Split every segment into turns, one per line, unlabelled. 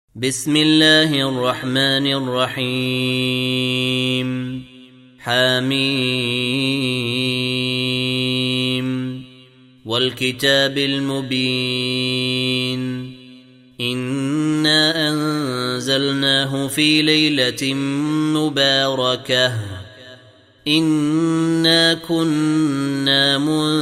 بسم الله الرحمن الرحيم حميم والكتاب المبين إنا أنزلناه في ليلة مباركة إنا كنا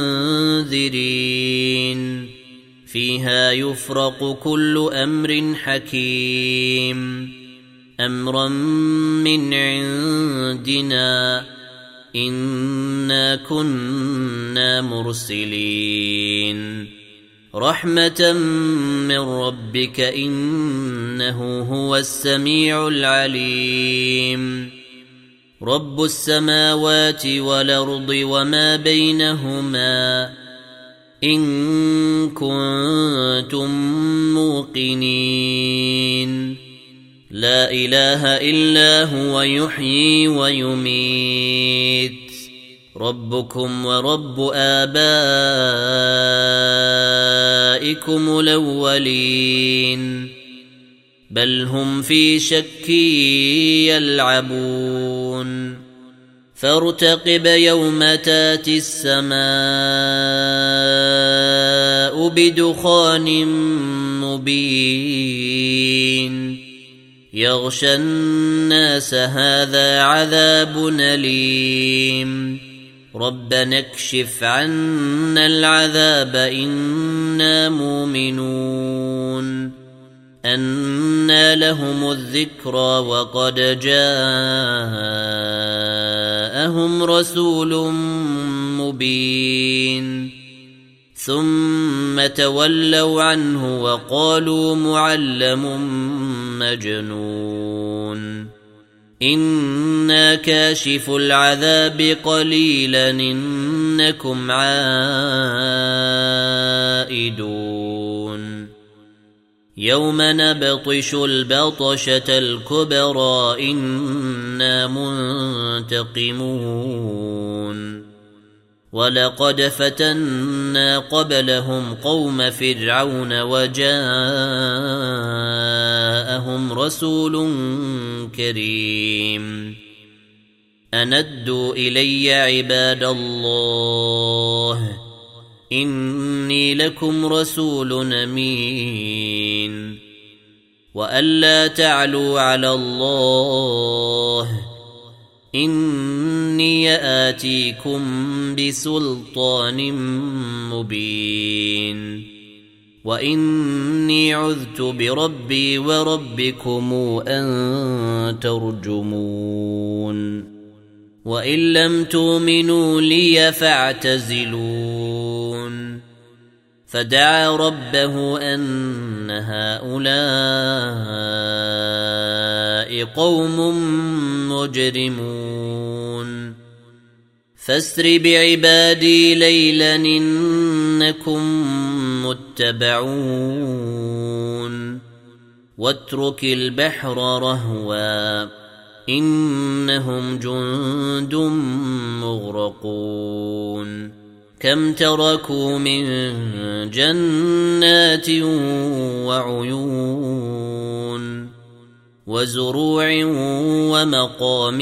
منذرين فيها يفرق كل أمر حكيم أمرا من عندنا إنا كنا مرسلين رحمة من ربك إنه هو السميع العليم رب السماوات والأرض وما بينهما إن كنتم موقنين لا إله إلا هو يحيي ويميت ربكم ورب آبائكم الأولين بل هم في شك يلعبون فارتقب يوم تاتي السماء بدخان مبين يغشى الناس هذا عذاب أليم ربنا اكشف عنا العذاب إنا مؤمنون أنى لهم الذكرى وقد جاءهم رسول مبين ثم تولوا عنه وقالوا معلم مجنون إنا كاشف العذاب قليلا إنكم عائدون يوم نبطش البطشة الكبرى إنا منتقمون ولقد فتنا قبلهم قوم فرعون وجاءهم رسول كريم أندوا إلي عباد الله إني لكم رسول أمين وألا تعلوا على الله إني آتيكم بسلطان مبين وإني عذت بربي وربكم أن ترجمون وإن لم تؤمنوا لي فاعتزلون فدعا ربه أن هؤلاء قوم مجرمون فاسر بعبادي ليلا إنكم متبعون واترك البحر رهوا إنهم جند مغرقون كم تركوا من جنات وعيون وزروع ومقام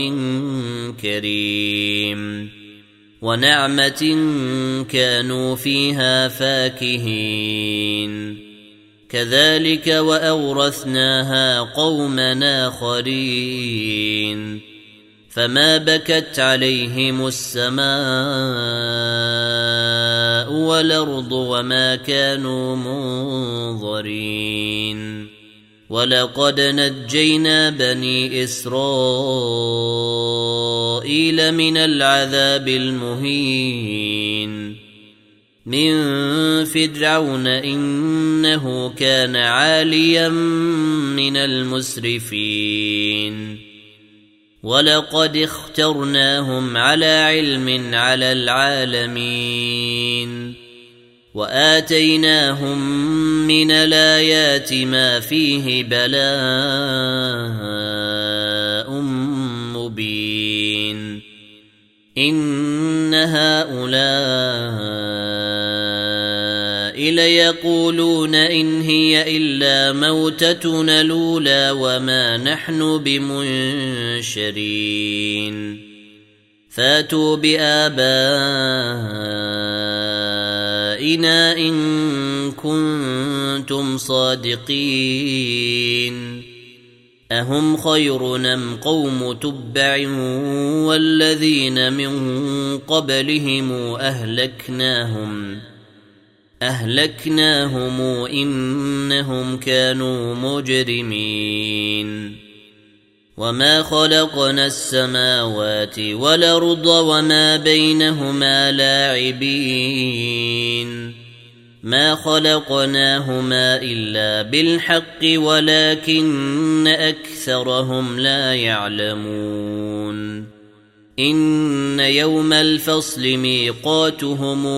كريم ونعمة كانوا فيها فاكهين كذلك وأورثناها قوما آخرين فما بكت عليهم السماء والأرض وما كانوا منظرين ولقد نجينا بني إسرائيل من العذاب المهين من فرعون إنه كان عاليا من المسرفين ولقد اخترناهم على علم على العالمين وآتيناهم من الآيات ما فيه بلاء مبين إن هؤلاء ليقولون إن هي إلا موتتنا الأولى وما نحن بمنشرين فاتوا بآبائنا إن كنتم صادقين أهم خير أم قوم تبع والذين من قبلهم أهلكناهم إنهم كانوا مجرمين وما خلقنا السماوات والأرض وما بينهما لاعبين ما خلقناهما إلا بالحق ولكن أكثرهم لا يعلمون إن يوم الفصل ميقاتهم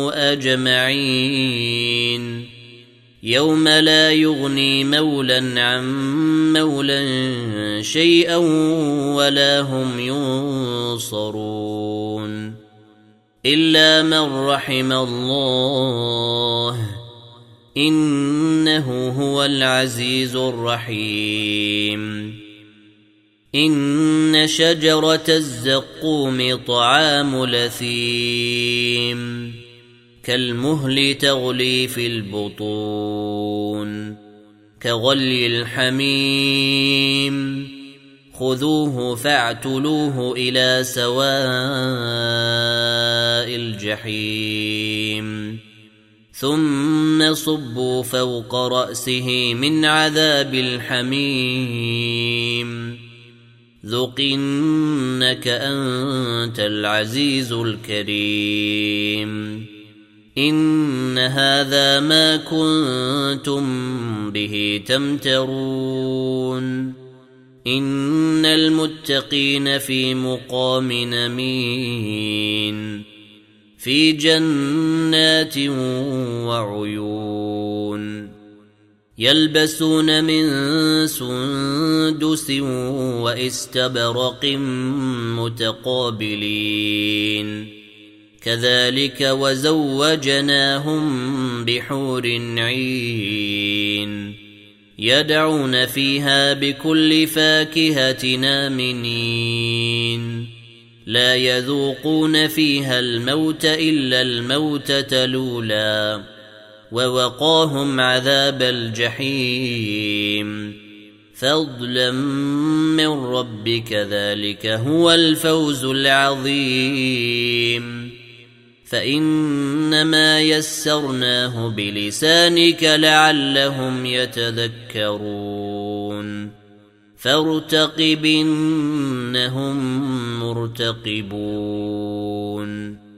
أجمعين يوم لا يغني مولا عن مولا شيئا ولا هم ينصرون إلا من رحم الله إنه هو العزيز الرحيم إن شجرة الزقوم طعام لثيم كالمهل تغلي في البطون كغلي الحميم خذوه فاعتلوه إلى سواء الجحيم ثم صبوا فوق رأسه من عذاب الحميم ذق إنك أنت العزيز الكريم إن هذا ما كنتم به تمترون إن المتقين في مقام أمين في جنات وعيون يلبسون من سندس واستبرق متقابلين كذلك وزوجناهم بحور عين يدعون فيها بكل فاكهة آمنين لا يذوقون فيها الموت إلا الموتة الأولى ووقاهم عذاب الجحيم فضلا من ربك ذلك هو الفوز العظيم فإنما يسرناه بلسانك لعلهم يتذكرون فارتقب إنهم مرتقبون